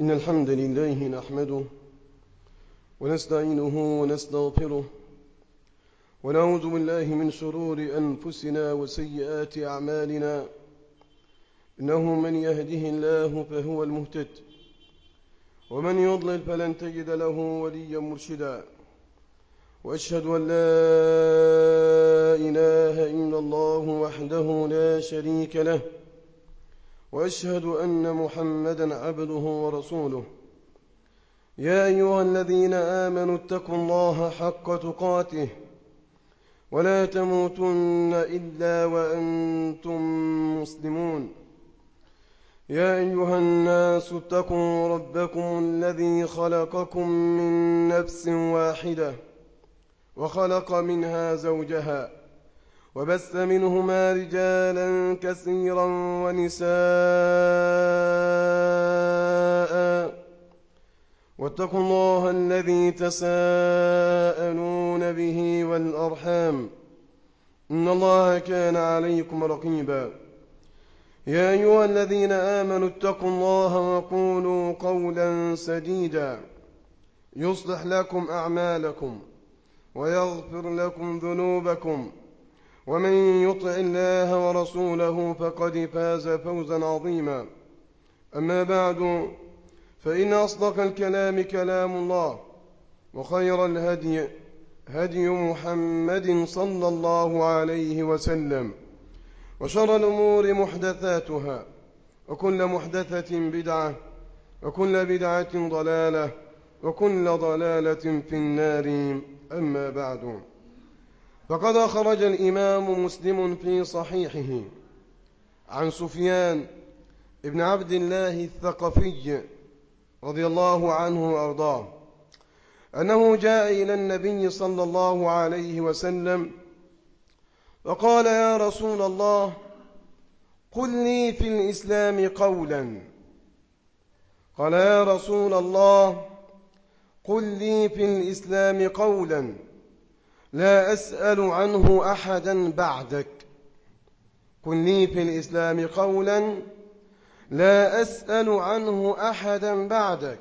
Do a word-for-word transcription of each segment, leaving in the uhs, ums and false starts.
إن الحمد لله نحمده ونستعينه ونستغفره ونعوذ بالله من شرور أنفسنا وسيئات أعمالنا. إنه من يهده الله فهو المهتد ومن يضلل فلن تجد له وليا مرشدا. وأشهد أن لا إله إلا الله وحده لا شريك له، وأشهد أن محمدًا عبده ورسوله. يا أيها الذين آمنوا اتقوا الله حق تقاته ولا تموتن إلا وأنتم مسلمون. يا أيها الناس اتقوا ربكم الذي خلقكم من نفس واحدة وخلق منها زوجها وبث منهما رجالا كثيرا ونساء، واتقوا الله الذي تساءلون به والأرحام إن الله كان عليكم رقيبا. يا أيها الذين آمنوا اتقوا الله وقولوا قولا سديدا يصلح لكم أعمالكم ويغفر لكم ذنوبكم، ومن يطع الله ورسوله فقد فاز فوزا عظيما. أما بعد، فإن أصدق الكلام كلام الله، وخير الهدي هدي محمد صلى الله عليه وسلم، وشر الأمور محدثاتها، وكل محدثة بدعة، وكل بدعة ضلالة، وكل ضلالة في النار. أما بعد، فقد أخرج الإمام مسلم في صحيحه عن سفيان ابن عبد الله الثقفي رضي الله عنه وأرضاه أنه جاء إلى النبي صلى الله عليه وسلم وقال: يا رسول الله، قل لي في الإسلام قولا. قال: يا رسول الله، قل لي في الإسلام قولا لا أسأل عنه أحدا بعدك. قل لي في الإسلام قولا لا أسأل عنه أحدا بعدك.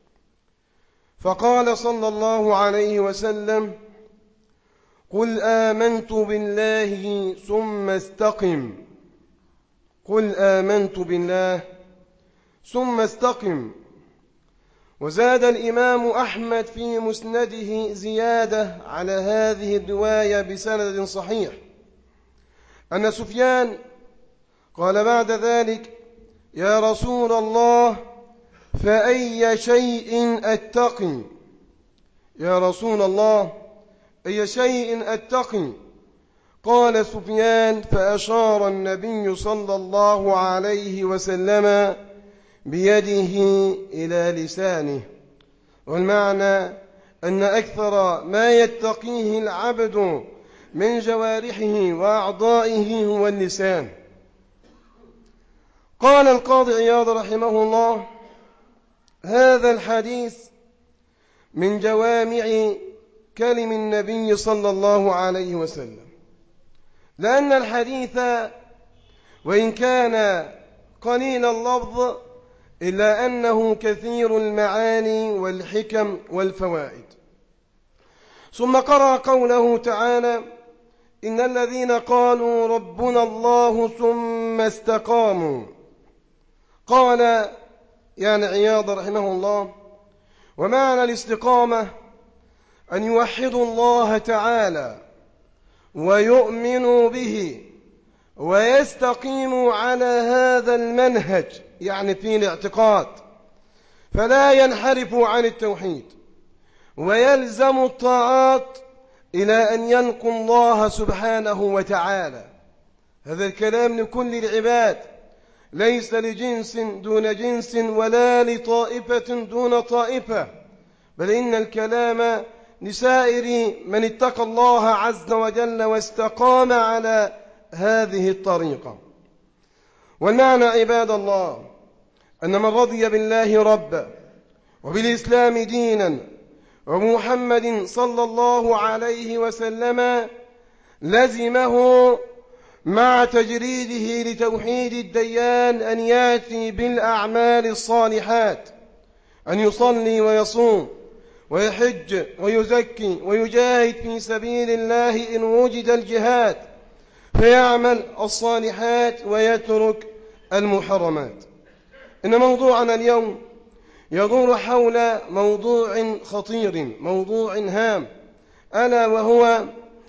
فقال صلى الله عليه وسلم: قل آمنت بالله ثم استقم. قل آمنت بالله ثم استقم. وزاد الإمام أحمد في مسنده زيادة على هذه الرواية بسند صحيح أن سفيان قال بعد ذلك: يا رسول الله، فأي شيء أتقي؟ يا رسول الله، أي شيء أتقي؟ قال سفيان: فأشار النبي صلى الله عليه وسلم بيده إلى لسانه. والمعنى أن أكثر ما يتقيه العبد من جوارحه وأعضائه هو اللسان. قال القاضي عياض رحمه الله: هذا الحديث من جوامع كلم النبي صلى الله عليه وسلم، لأن الحديث وإن كان قليل اللفظ إلا أنه كثير المعاني والحكم والفوائد. ثم قرأ قوله تعالى: إن الذين قالوا ربنا الله ثم استقاموا. قال يعني عياض رحمه الله: ومعنى الاستقامة أن يوحدوا الله تعالى ويؤمنوا به ويستقيموا على هذا المنهج، يعني في الاعتقاد، فلا ينحرفوا عن التوحيد، ويلزم الطاعات إلى أن يلقوا الله سبحانه وتعالى. هذا الكلام لكل العباد، ليس لجنس دون جنس ولا لطائفة دون طائفة، بل إن الكلام لسائر من اتقى الله عز وجل واستقام على هذه الطريقة. والمعنى عباد الله أن من رضي بالله ربا وبالإسلام دينا ومحمد صلى الله عليه وسلم لزمه مع تجريده لتوحيد الديان أن يأتي بالأعمال الصالحات أن يصلي ويصوم ويحج ويزكي ويجاهد في سبيل الله إن وجد الجهاد، فيعمل الصالحات ويترك المحرمات. إن موضوعنا اليوم يدور حول موضوع خطير، موضوع هام، ألا وهو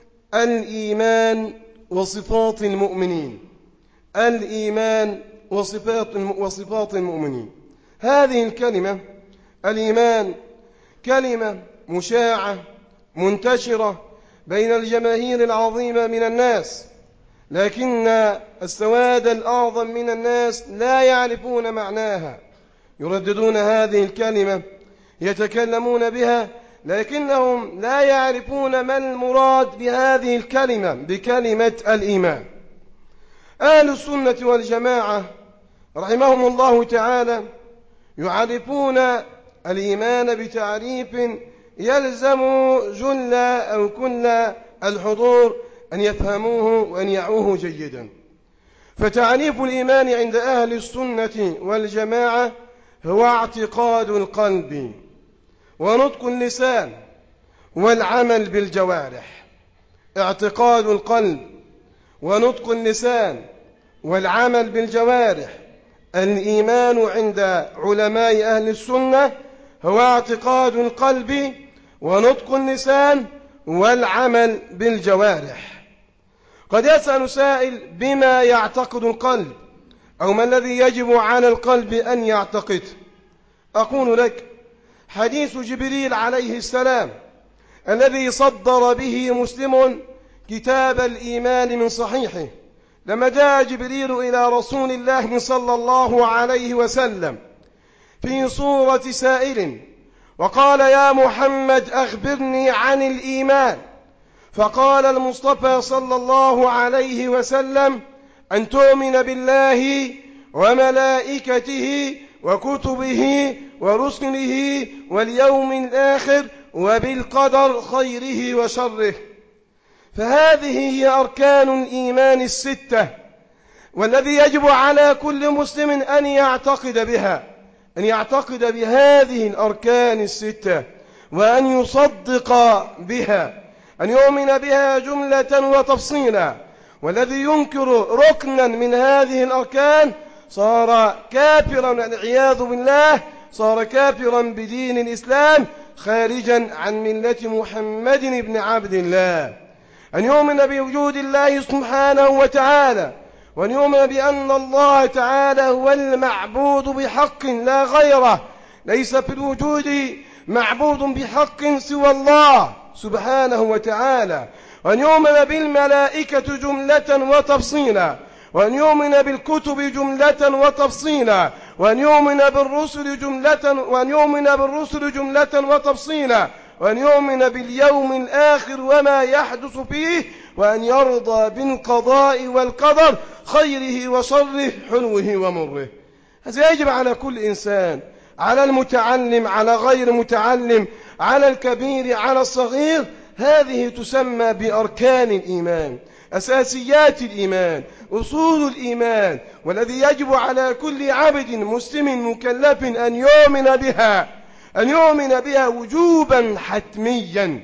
الإيمان وصفات المؤمنين. الإيمان وصفات وصفات المؤمنين. هذه الكلمة الإيمان كلمة مشاعة منتشرة بين الجماهير العظيمة من الناس، لكن السواد الأعظم من الناس لا يعرفون معناها، يرددون هذه الكلمة، يتكلمون بها، لكنهم لا يعرفون ما المراد بهذه الكلمة، بكلمة الإيمان. أهل السنة والجماعة رحمهم الله تعالى يعرفون الإيمان بتعريف يلزم جل أو كل الحضور أن يفهموه وأن يعوه جيدا. فتعريف الإيمان عند أهل السنة والجماعة هو اعتقاد القلب ونطق اللسان والعمل بالجوارح. اعتقاد القلب ونطق اللسان والعمل بالجوارح. الإيمان عند علماء أهل السنة هو اعتقاد القلب ونطق اللسان والعمل بالجوارح. قد يسأل سائل: بما يعتقد القلب؟ أو ما الذي يجب على القلب أن يعتقد؟ أقول لك: حديث جبريل عليه السلام الذي صدر به مسلم كتاب الإيمان من صحيحه، لما جاء جبريل إلى رسول الله صلى الله عليه وسلم في صورة سائل وقال: يا محمد أخبرني عن الإيمان. فقال المصطفى صلى الله عليه وسلم: أن تؤمن بالله وملائكته وكتبه ورسله واليوم الآخر وبالقدر خيره وشره. فهذه هي أركان الإيمان الستة، والذي يجب على كل مسلم أن يعتقد بها، أن يعتقد بهذه الأركان الستة وأن يصدق بها، أن يؤمن بها جملة وتفصيلا. والذي ينكر ركنا من هذه الأركان صار كافرا والعياذ بالله، صار كافرا بدين الإسلام، خارجا عن ملة محمد بن عبد الله. أن يؤمن بوجود الله سبحانه وتعالى، وأن يؤمن بأن الله تعالى هو المعبود بحق لا غيره، ليس في الوجود معبود بحق سوى الله سبحانه وتعالى. وأن يؤمن بالملائكة جملة وتفصيلا، وأن يؤمن بالكتب جملة وتفصيلا، وأن يؤمن بالرسل جملة وأن يؤمن بالرسل جملة وتفصيلا، وأن يؤمن باليوم الآخر وما يحدث فيه، وأن يرضى بالقضاء والقدر خيره وشره حلوه ومره. هذا يجب على كل إنسان، على المتعلم، على غير المتعلم، على الكبير، على الصغير. هذه تسمى بأركان الإيمان، أساسيات الإيمان، أصول الإيمان، والذي يجب على كل عبد مسلم مكلف أن يؤمن بها، أن يؤمن بها وجوبا حتميا.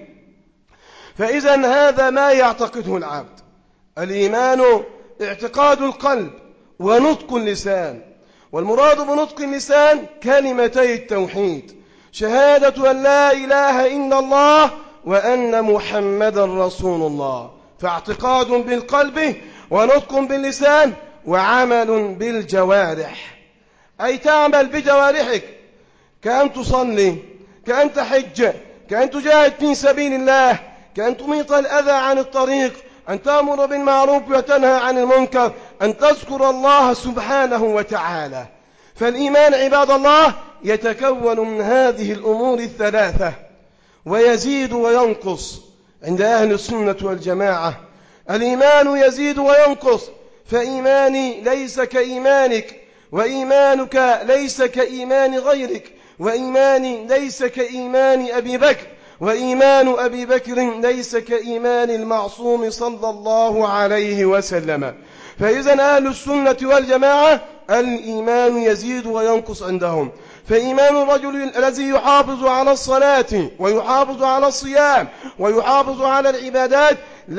فإذا هذا ما يعتقده العبد. الإيمان اعتقاد القلب ونطق اللسان، والمراد بنطق اللسان كلمتي التوحيد: شهادة أن لا إله إلا الله وأن محمدا رسول الله. فاعتقاد بالقلب ونطق باللسان وعمل بالجوارح، أي تعمل بجوارحك، كأن تصلي، كأن تحج، كأن تجاهد في سبيل الله، كأن تميط الأذى عن الطريق، أن تأمر بالمعروف وتنهى عن المنكر، أن تذكر الله سبحانه وتعالى. فالإيمان عباد الله يتكون من هذه الأمور الثلاثة، ويزيد وينقص عند أهل السنة والجماعة. الإيمان يزيد وينقص، فإيماني ليس كإيمانك، وإيمانك ليس كإيمان غيرك، وإيماني ليس كإيمان أبي بكر، وإيمان أبي بكر ليس كإيمان المعصوم صلى الله عليه وسلم. فإذا أهل السنة والجماعة الإيمان يزيد وينقص عندهم. فإيمان الرجل الذي يحافظ على الصلاة ويحافظ على الصيام ويحافظ على العبادات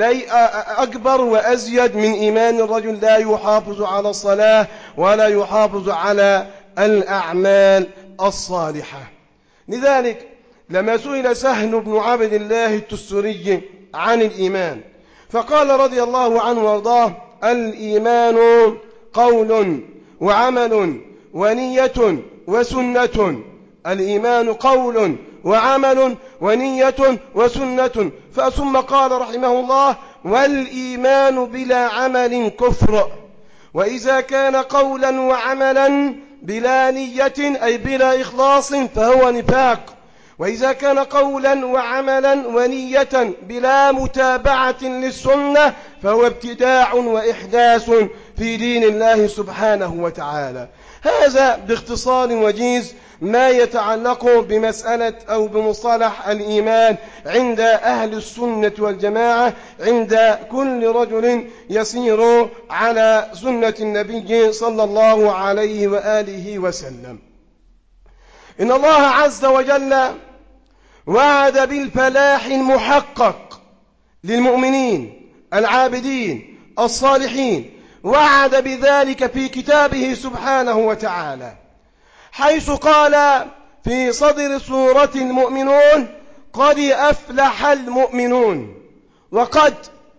أكبر وأزيد من إيمان الرجل لا يحافظ على الصلاة ولا يحافظ على الأعمال الصالحة. لذلك لما سئل سهل بن عبد الله التستري عن الإيمان فقال رضي الله عنه وارضاه: الإيمان قول وعمل ونية وسنة. الإيمان قول وعمل ونية وسنة. ثم قال رحمه الله: والإيمان بلا عمل كفر. وإذا كان قولا وعملا بلا نية أي بلا إخلاص فهو نفاق. وإذا كان قولا وعملا ونية بلا متابعة للسنة فهو ابتداع وإحداث في دين الله سبحانه وتعالى. هذا باختصار وجيز ما يتعلق بمسألة أو بمصطلح الإيمان عند أهل السنة والجماعة، عند كل رجل يسير على سنة النبي صلى الله عليه وآله وسلم. إن الله عز وجل وعد بالفلاح المحقق للمؤمنين العابدين الصالحين، وعد بذلك في كتابه سبحانه وتعالى، حيث قال في صدر سورة المؤمنون: قد أفلح المؤمنون. وقد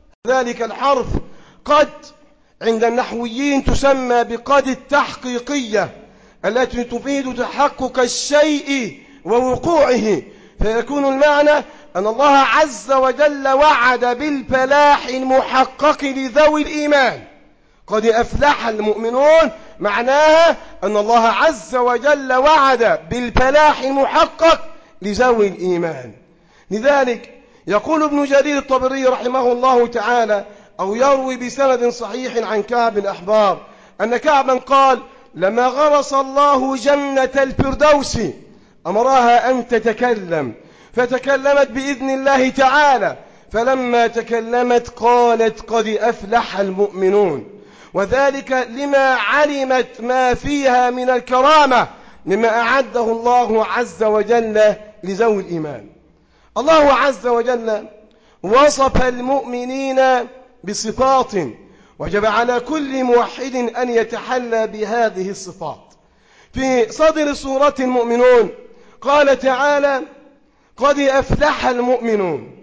ذلك الحرف قد عند النحويين تسمى بقد التحقيقية التي تفيد تحقق الشيء ووقوعه، فيكون المعنى أن الله عز وجل وعد بالفلاح المحقق لذوي الإيمان. قد أفلح المؤمنون معناها أن الله عز وجل وعد بالفلاح المحقق لذوي الإيمان. لذلك يقول ابن جرير الطبري رحمه الله تعالى، أو يروي بسند صحيح عن كعب الأحبار أن كعبا قال: لما غرس الله جنة الفردوس أمرها أن تتكلم، فتكلمت بإذن الله تعالى، فلما تكلمت قالت: قد أفلح المؤمنون. وذلك لما علمت ما فيها من الكرامة مما أعده الله عز وجل لذوي الإيمان. الله عز وجل وصف المؤمنين بصفات وجب على كل موحد أن يتحلى بهذه الصفات. في صدر سورة المؤمنون قال تعالى: قد أفلح المؤمنون.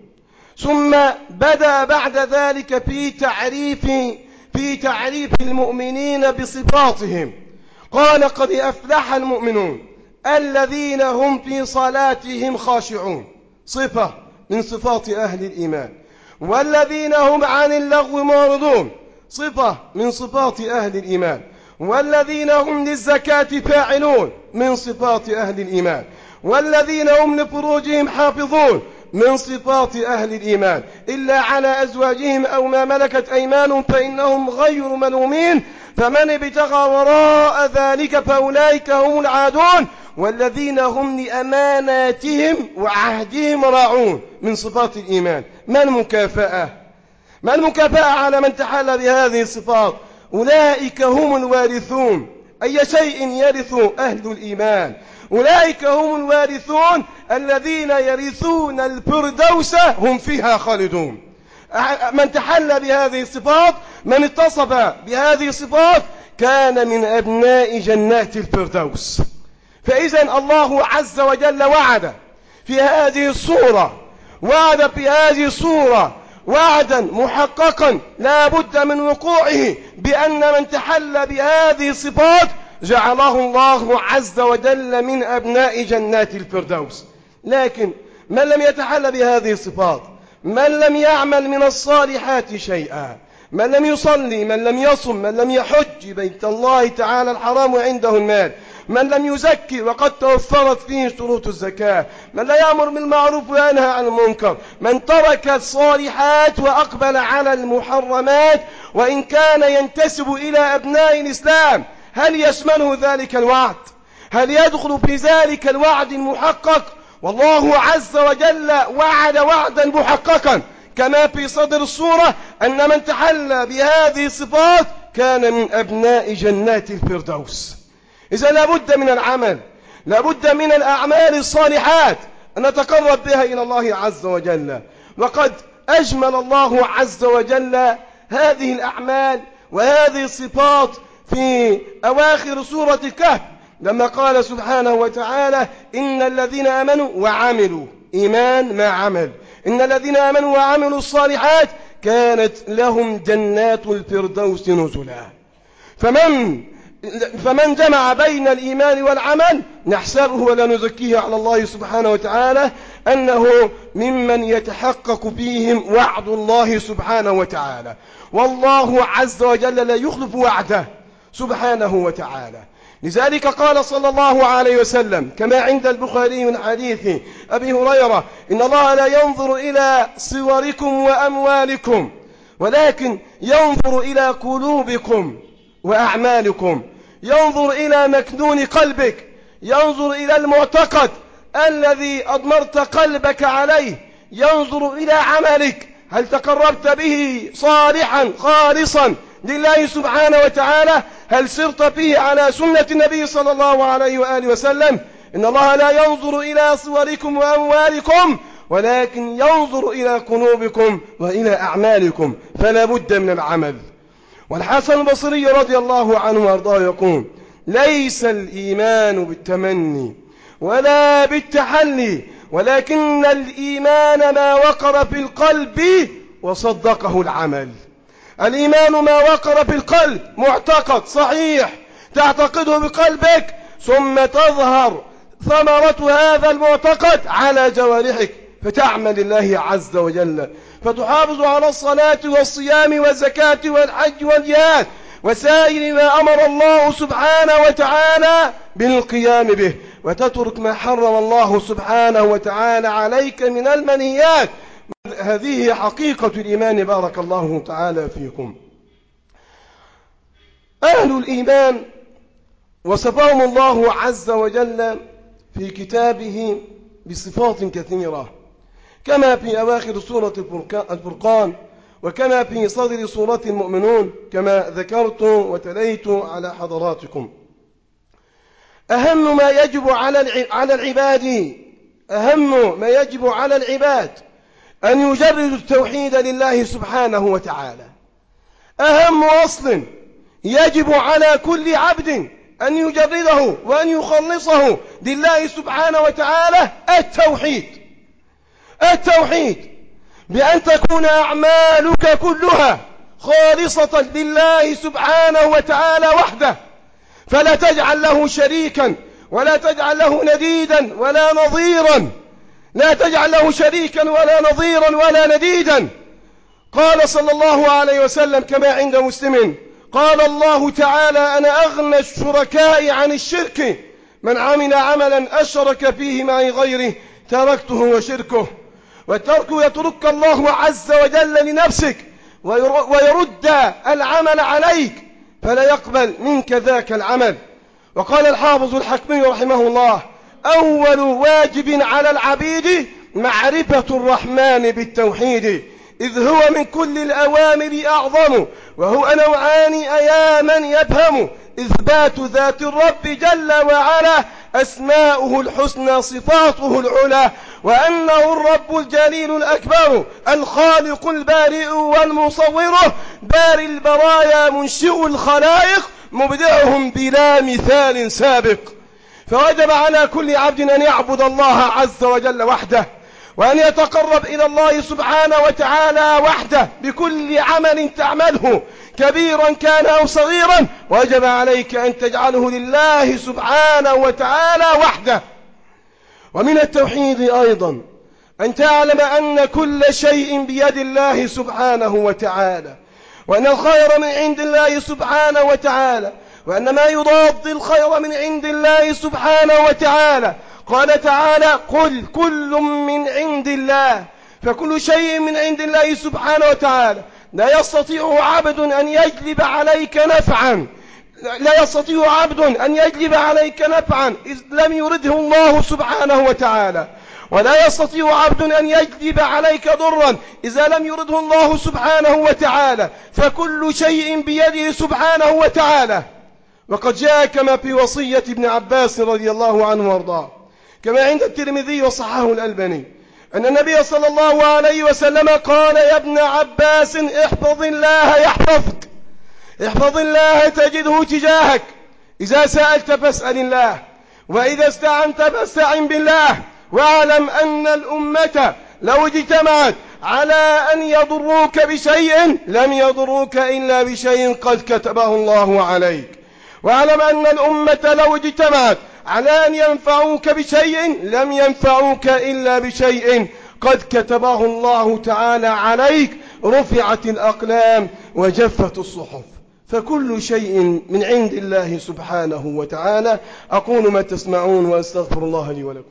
ثم بدأ بعد ذلك في تعريف في تعريف المؤمنين بصفاتهم، قال: قد أفلح المؤمنون الذين هم في صلاتهم خاشعون، صفة من صفات أهل الإيمان. والذين هم عن اللغو معرضون، صفة من صفات أهل الإيمان. والذين هم للزكاة فاعلون، من صفات أهل الإيمان. والذين هم لفروجهم حافظون، من صفات أهل الإيمان، إلا على أزواجهم أو ما ملكت أيمانهم فإنهم غير ملومين، فمن ابتغى وراء ذلك فأولئك هم العادون. والذين هم لأماناتهم وعهدهم راعون، من صفات الإيمان. ما المكافأة؟ ما المكافأة على من تحلى بهذه الصفات؟ أولئك هم الوارثون. أي شيء يرث أهل الإيمان؟ أولئك هم الوارثون الذين يرثون الفردوس هم فيها خالدون. من تحلى بهذه الصفات، من اتصف بهذه الصفات، كان من أبناء جنات الفردوس. فإذا الله عز وجل وعد في هذه الصورة وعد في هذه الصورة وعدا محققا لا بد من وقوعه، بأن من تحلى بهذه الصفات جعله الله عز وجل من أبناء جنات الفردوس. لكن من لم يتحلى بهذه الصفات، من لم يعمل من الصالحات شيئا، من لم يصلي، من لم يصم، من لم يحج بيت الله تعالى الحرام وعنده المال، من لم يزكي وقد توفرت فيه شروط الزكاة، من لا يأمر بالمعروف وينهى عن المنكر، من ترك الصالحات وأقبل على المحرمات وإن كان ينتسب إلى أبناء الإسلام، هل يشمله ذلك الوعد؟ هل يدخل في ذلك الوعد المحقق؟ والله عز وجل وعد وعدا محققا كما في صدر السورة أن من تحلى بهذه الصفات كان من أبناء جنات الفردوس. إذا لابد من العمل، لابد من الأعمال الصالحات أن نتقرب بها إلى الله عز وجل. وقد أجمل الله عز وجل هذه الأعمال وهذه الصفات في أواخر سورة الكهف لما قال سبحانه وتعالى: إن الذين آمنوا وعملوا، إيمان مع عمل، إن الذين آمنوا وعملوا الصالحات كانت لهم جنات الفردوس نزلا. فمن فمن جمع بين الإيمان والعمل نحسبه ولا نزكيه على الله سبحانه وتعالى أنه ممن يتحقق فيهم وعد الله سبحانه وتعالى. والله عز وجل لا يخلف وعده سبحانه وتعالى. لذلك قال صلى الله عليه وسلم كما عند البخاري من حديث أبي هريرة: إن الله لا ينظر إلى صوركم وأموالكم ولكن ينظر إلى قلوبكم وأعمالكم. ينظر إلى مكنون قلبك، ينظر إلى المعتقد الذي أضمرت قلبك عليه، ينظر إلى عملك، هل تقربت به صالحا خالصا لله سبحانه وتعالى؟ هل سرت فيه على سنة النبي صلى الله عليه وآله وسلم؟ إن الله لا ينظر إلى صوركم وأموالكم ولكن ينظر إلى قلوبكم وإلى أعمالكم، فلا بد من العمل. والحسن البصري رضي الله عنه وارضاه يقول: ليس الإيمان بالتمني ولا بالتحلي ولكن الإيمان ما وقر في القلب وصدقه العمل. الإيمان ما وقر في القلب، معتقد صحيح تعتقده بقلبك ثم تظهر ثمرة هذا المعتقد على جوارحك فتعمل الله عز وجل، فتحافظ على الصلاة والصيام والزكاة والحج والجهاد وسائر ما أمر الله سبحانه وتعالى بالقيام به، وتترك ما حرم الله سبحانه وتعالى عليك من المنهيات. هذه حقيقة الإيمان. بارك الله تعالى فيكم. أهل الإيمان وصفهم الله عز وجل في كتابه بصفات كثيرة كما في أواخر سورة الفرقان وكما في صدر سورة المؤمنون كما ذكرت وتليت على حضراتكم. أهم ما يجب على العباد أهم ما يجب على العباد أن يجردوا التوحيد لله سبحانه وتعالى. أهم أصل يجب على كل عبد أن يجرده وأن يخلصه لله سبحانه وتعالى التوحيد. التوحيد بأن تكون أعمالك كلها خالصة لله سبحانه وتعالى وحده، فلا تجعل له شريكا ولا تجعل له نديدا ولا نظيرا، لا تجعل له شريكا ولا نظيرا ولا نديدا. قال صلى الله عليه وسلم كما عند مسلم: قال الله تعالى: أنا أغنى الشركاء عن الشرك، من عمل عملا أشرك فيه معي غيره تركته وشركه. والترك يترك الله عز وجل لنفسك ويرد العمل عليك فلا يقبل منك ذاك العمل. وقال الحافظ الحكمي رحمه الله: أول واجب على العبيد معرفة الرحمن بالتوحيد، إذ هو من كل الأوامر أعظم، وهو نوعان أيا من يفهم: إثبات ذات الرب جل وعلا، أسماؤه الحسنى صفاته العلى، وأنه الرب الجليل الأكبر الخالق البارئ والمصور، باري البرايا منشئ الخلائق، مبدعهم بلا مثال سابق. فوجب على كل عبد أن يعبد الله عز وجل وحده، وأن يتقرب إلى الله سبحانه وتعالى وحده بكل عمل تعمله كبيرا كان أو صغيرا، وجب عليك أن تجعله لله سبحانه وتعالى وحده. ومن التوحيد أيضا أن تعلم أن كل شيء بيد الله سبحانه وتعالى، وأن الخير من عند الله سبحانه وتعالى، وأن ما يضاد الخير من عند الله سبحانه وتعالى. قال تعالى: قل كل من عند الله، فكل شيء من عند الله سبحانه وتعالى. لا يستطيع عبد أن يجلب عليك نفعا لا يستطيع عبد أن يجلب عليك نفعا إذ لم يرده الله سبحانه وتعالى، ولا يستطيع عبد أن يجلب عليك ضرا إذا لم يرده الله سبحانه وتعالى، فكل شيء بيده سبحانه وتعالى. وقد جاء كما في وصية ابن عباس رضي الله عنه وارضاه كما عند الترمذي وصححه الألباني أن النبي صلى الله عليه وسلم قال: يا ابن عباس احفظ الله يحفظك، احفظ الله تجده تجاهك، إذا سألت فاسأل الله، وإذا استعنت فاستعن بالله، واعلم أن الأمة لو اجتمعت على أن يضروك بشيء لم يضروك إلا بشيء قد كتبه الله عليك، واعلم أن الأمة لو اجتمعت على أن ينفعوك بشيء لم ينفعوك إلا بشيء قد كتبه الله تعالى عليك. رفعت الأقلام وجفت الصحف، فكل شيء من عند الله سبحانه وتعالى. أقول ما تسمعون وأستغفر الله لي ولكم.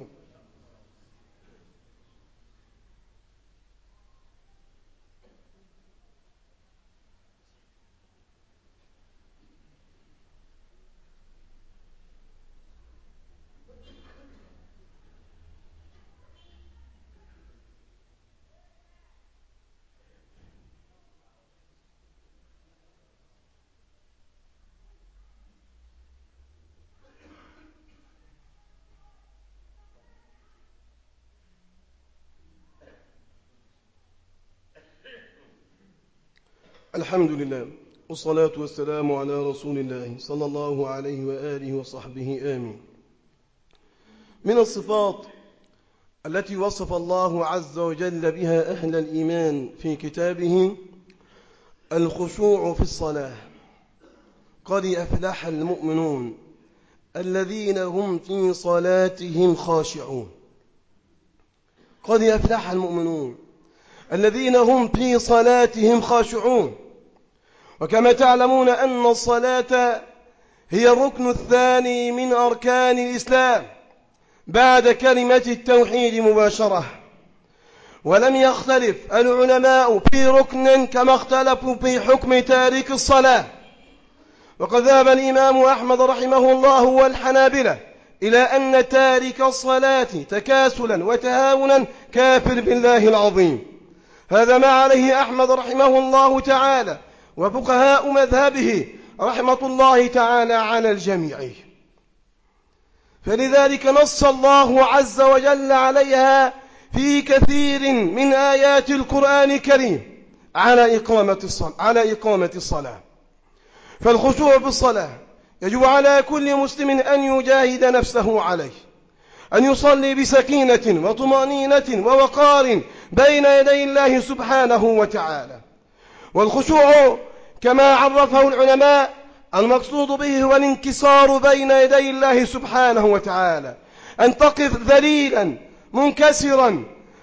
الحمد لله والصلاة والسلام على رسول الله صلى الله عليه وآله وصحبه آمين. من الصفات التي وصف الله عز وجل بها أهل الإيمان في كتابه الخشوع في الصلاة. قد أفلح المؤمنون الذين هم في صلاتهم خاشعون. قد أفلح المؤمنون الذين هم في صلاتهم خاشعون. وكما تعلمون أن الصلاة هي الركن الثاني من أركان الإسلام بعد كلمة التوحيد مباشرة، ولم يختلف العلماء في ركن كما اختلفوا في حكم تارك الصلاة. وقد ذهب الإمام أحمد رحمه الله والحنابلة إلى أن تارك الصلاة تكاسلا وتهاونا كافر بالله العظيم. هذا ما عليه أحمد رحمه الله تعالى وفقهاء مذهبه رحمة الله تعالى على الجميع. فلذلك نص الله عز وجل عليها في كثير من آيات القرآن الكريم على إقامة الصلاة, على إقامة الصلاة. فالخشوع في الصلاة يجب على كل مسلم أن يجاهد نفسه عليه، أن يصلي بسكينة وطمأنينة ووقار بين يدي الله سبحانه وتعالى. والخشوع كما عرفه العلماء المقصود به هو الانكسار بين يدي الله سبحانه وتعالى، أن تقف ذليلا منكسرا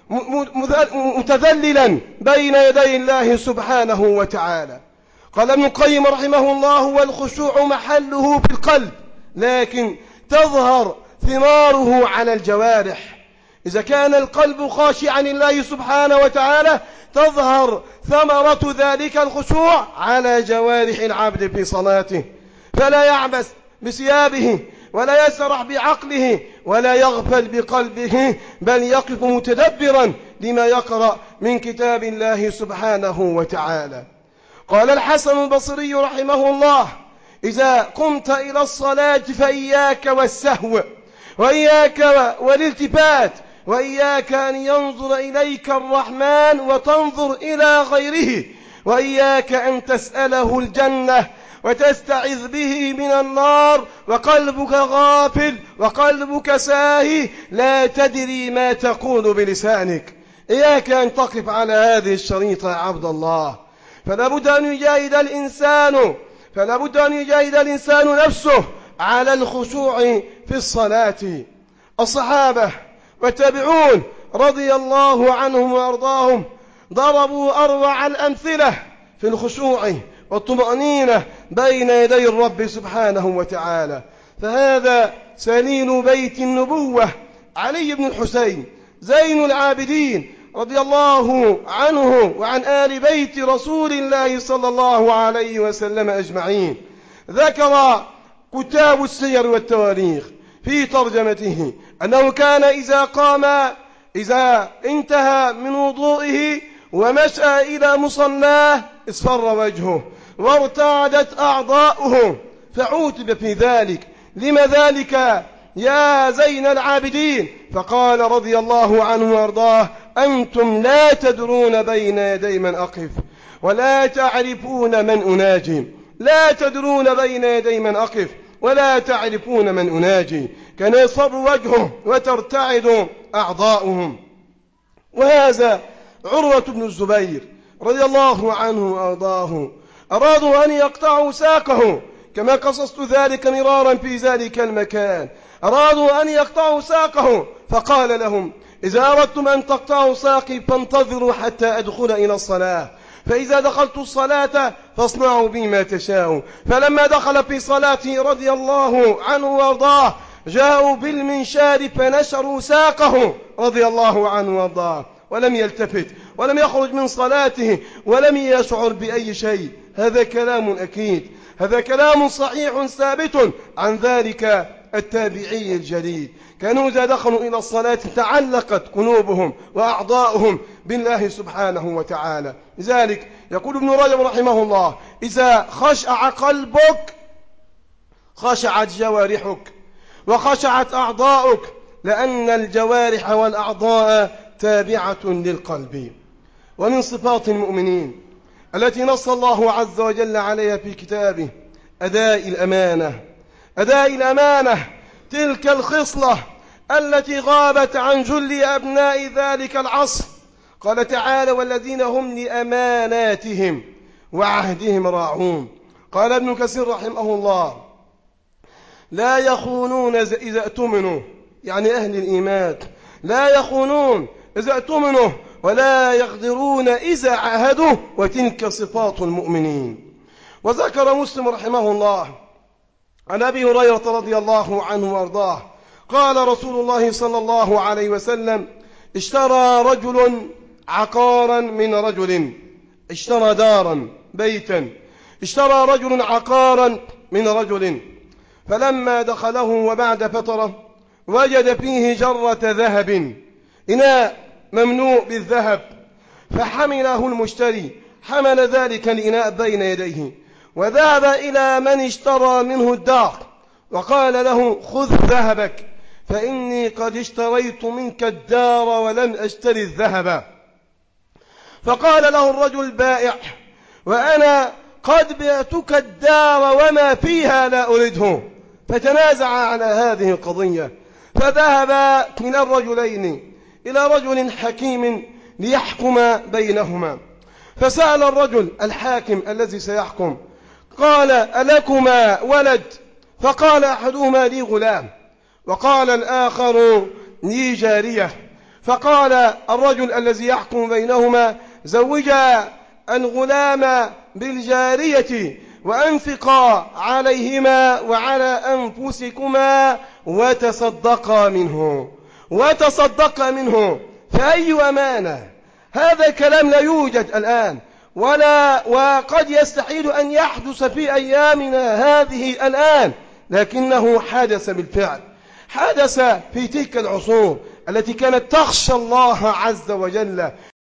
متذللا بين يدي الله سبحانه وتعالى. قال ابن القيم رحمه الله: والخشوع محله في القلب لكن تظهر ثماره على الجوارح. إذا كان القلب خاشعا لله سبحانه وتعالى تظهر ثمرة ذلك الخشوع على جوارح العبد في صلاته، فلا يعبث بثيابه ولا يسرح بعقله ولا يغفل بقلبه، بل يقف متدبرا لما يقرأ من كتاب الله سبحانه وتعالى. قال الحسن البصري رحمه الله: إذا قمت إلى الصلاة فإياك والسهو، وإياك والالتفات، وإياك أن ينظر إليك الرحمن وتنظر إلى غيره، وإياك أن تسأله الجنة وتستعذ به من النار، وقلبك غافل وقلبك ساهي لا تدري ما تقول بلسانك. إياك أن تقف على هذه الشريطة يا عبد الله. فلا بد أن يجاهد الإنسان فلا بد أن يجاهد الإنسان نفسه على الخشوع في الصلاة. الصحابة والتابعون رضي الله عنهم وأرضاهم ضربوا أروع الأمثلة في الخشوع والطمأنينة بين يدي الرب سبحانه وتعالى. فهذا سليل بيت النبوة علي بن الحسين زين العابدين رضي الله عنه وعن آل بيت رسول الله صلى الله عليه وسلم أجمعين. ذكر كتاب السير والتواريخ في ترجمته أنه كان إذا قام إذا انتهى من وضوئه ومشى إلى مصلاه اصفر وجهه وارتعدت أعضاؤه، فعوتب في ذلك: لم ذلك يا زين العابدين؟ فقال رضي الله عنه وارضاه: أنتم لا تدرون بين يدي من أقف ولا تعرفون من أناجي. لا تدرون بين يدي من أقف ولا تعرفون من أناجي. كان يصر وجهه وترتعد أعضاؤهم. وهذا عروة بن الزبير رضي الله عنه وأرضاه، أرادوا أن يقطعوا ساقه كما قصصت ذلك مرارا في ذلك المكان. أرادوا أن يقطعوا ساقه فقال لهم: إذا أردتم أن تقطعوا ساقي فانتظروا حتى أدخل إلى الصلاة، فإذا دخلت الصلاة فاصنعوا بي ما تشاءوا. فلما دخل في صلاته رضي الله عنه وارضاه جاءوا بالمنشار فنشروا ساقه رضي الله عنه وارضاه، ولم يلتفت ولم يخرج من صلاته ولم يشعر بأي شيء. هذا كلام أكيد، هذا كلام صحيح ثابت عن ذلك التابعي الجليل. كانوا إذا دخلوا إلى الصلاة تعلقت قلوبهم وأعضاؤهم بالله سبحانه وتعالى. لذلك يقول ابن رجب رحمه الله: إذا خشع قلبك خشعت جوارحك وخشعت أعضاؤك، لأن الجوارح والأعضاء تابعة للقلب. ومن صفات المؤمنين التي نص الله عز وجل عليها في كتابه أداء الأمانة. أداء الأمانة تلك الخصلة التي غابت عن جل أبناء ذلك العصر. قال تعالى: والذين هم لأماناتهم وعهدهم راعون. قال ابن كثير رحمه الله: لا يخونون إذا اؤتمنوا، يعني أهل الإيمان لا يخونون إذا اؤتمنوا ولا يغدرون إذا عاهدوا، وتلك صفات المؤمنين. وذكر مسلم رحمه الله عن أبي هريرة رضي الله عنه وارضاه قال رسول الله صلى الله عليه وسلم: اشترى رجل عقارا من رجل، اشترى دارا بيتا، اشترى رجل عقارا من رجل، فلما دخله وبعد فترة وجد فيه جرة ذهب، إناء مملوء بالذهب، فحمله المشتري، حمل ذلك الإناء بين يديه وذهب إلى من اشترى منه الدار وقال له: خذ ذهبك فإني قد اشتريت منك الدار ولم أشتري الذهب. فقال له الرجل البائع: وأنا قد بعتك الدار وما فيها لا أريده. فتنازع على هذه القضية، فذهب من الرجلين إلى رجل حكيم ليحكم بينهما. فسأل الرجل الحاكم الذي سيحكم قال: ألكما ولد؟ فقال أحدهما: لي غلام، وقال الآخر: لي جارية. فقال الرجل الذي يحكم بينهما: زوجا الغلام بالجارية وأنفقا عليهما وعلى أنفسكما وتصدقا منه وتصدقا منه فأي أمانة؟ هذا كلام لا يوجد الآن، ولا وقد يستحيل أن يحدث في أيامنا هذه الآن، لكنه حدث بالفعل، حدث في تلك العصور التي كانت تخشى الله عز وجل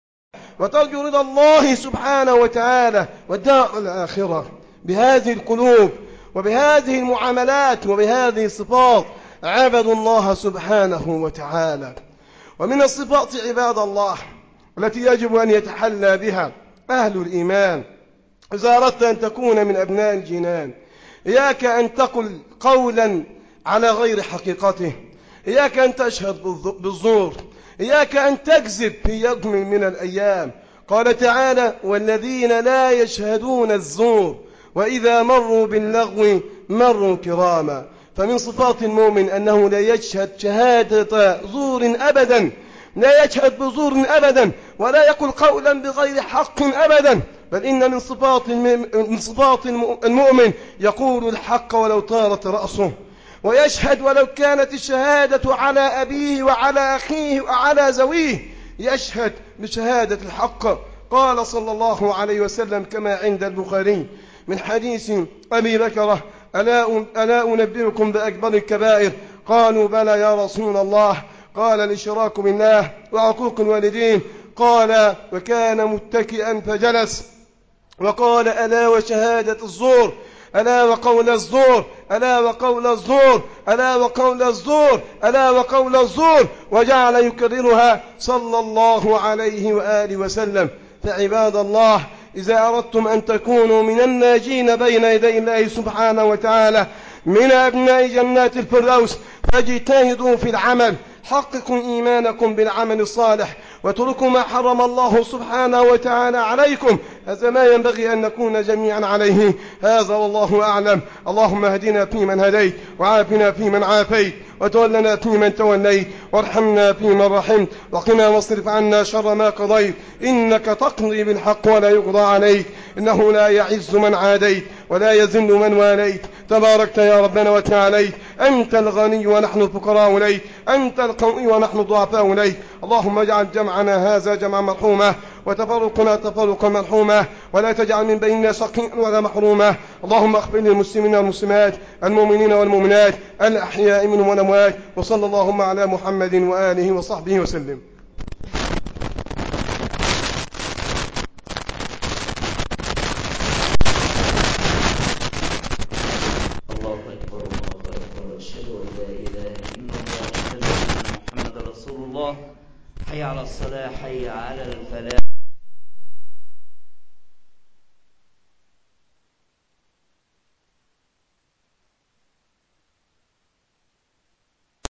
وترجو رضا الله سبحانه وتعالى والدار الآخرة. بهذه القلوب وبهذه المعاملات وبهذه الصفات عبدوا الله سبحانه وتعالى. ومن الصفات عباد الله التي يجب أن يتحلى بها أهل الإيمان إذا أردت أن تكون من أبناء الجنان: إياك أن تقل قولا على غير حقيقته، إياك أن تشهد بالزور، إياك أن تكذب في يوم من الأيام. قال تعالى: والذين لا يشهدون الزور وإذا مروا باللغو مروا كراما. فمن صفات المؤمن أنه لا يشهد شهادة زور أبدا، لا يشهد بزور أبدا، ولا يقول قولا بغير حق أبدا، بل إن من صفات من صفات المؤمن يقول الحق ولو طارت رأسه، ويشهد ولو كانت الشهادة على أبيه وعلى أخيه وعلى زويه، يشهد بشهادة الحق. قال صلى الله عليه وسلم كما عند البخاري من حديث أبي بكرة: ألا, ألا أنبئكم بأكبر الكبائر؟ قالوا: بلى يا رسول الله. قال: الإشراك بالله وعقوق الوالدين. قال: وكان متكئا فجلس. وقال: ألا وشهادة الزور. ألا وقول الزور ألا وقول الزور ألا وقول الزور ألا وقول الزور، وجعل يكررها صلى الله عليه وآله وسلم. فعباد الله، إذا أردتم أن تكونوا من الناجين بين يدي الله سبحانه وتعالى من أبناء جنات الفردوس فاجتهدوا في العمل، حققوا إيمانكم بالعمل الصالح، واتركوا ما حرم الله سبحانه وتعالى عليكم. هذا ما ينبغي أن نكون جميعا عليه. هذا والله أعلم. اللهم اهدنا فيمن هديت، وعافنا فيمن عافيت، وتولنا فيمن توليت، وارحمنا فيمن رحمت، وقنا واصرف عنا شر ما قضيت، إنك تقضي بالحق ولا يقضى عليك، إنه لا يعز من عاديت ولا يذل من واليت، تباركت يا ربنا وتعاليت. أنت الغني ونحن الفقراء إليك، أنت القوي ونحن الضعفاء إليك. اللهم اجعل جمعنا هذا جمعا مرحوما، وتفرقنا تفرقا مرحوما، ولا تجعل من بيننا شقيا ولا محروما. اللهم اغفر للمسلمين والمسلمات، المؤمنين والمؤمنات، الأحياء منهم والأموات، وصلى اللهم على محمد وآله وصحبه وسلم. الله أكبر الله أكبر، أشهد أن لا إله إلا الله، أشهد أن محمد رسول الله. حي على الصلاة، حي على الفلاح.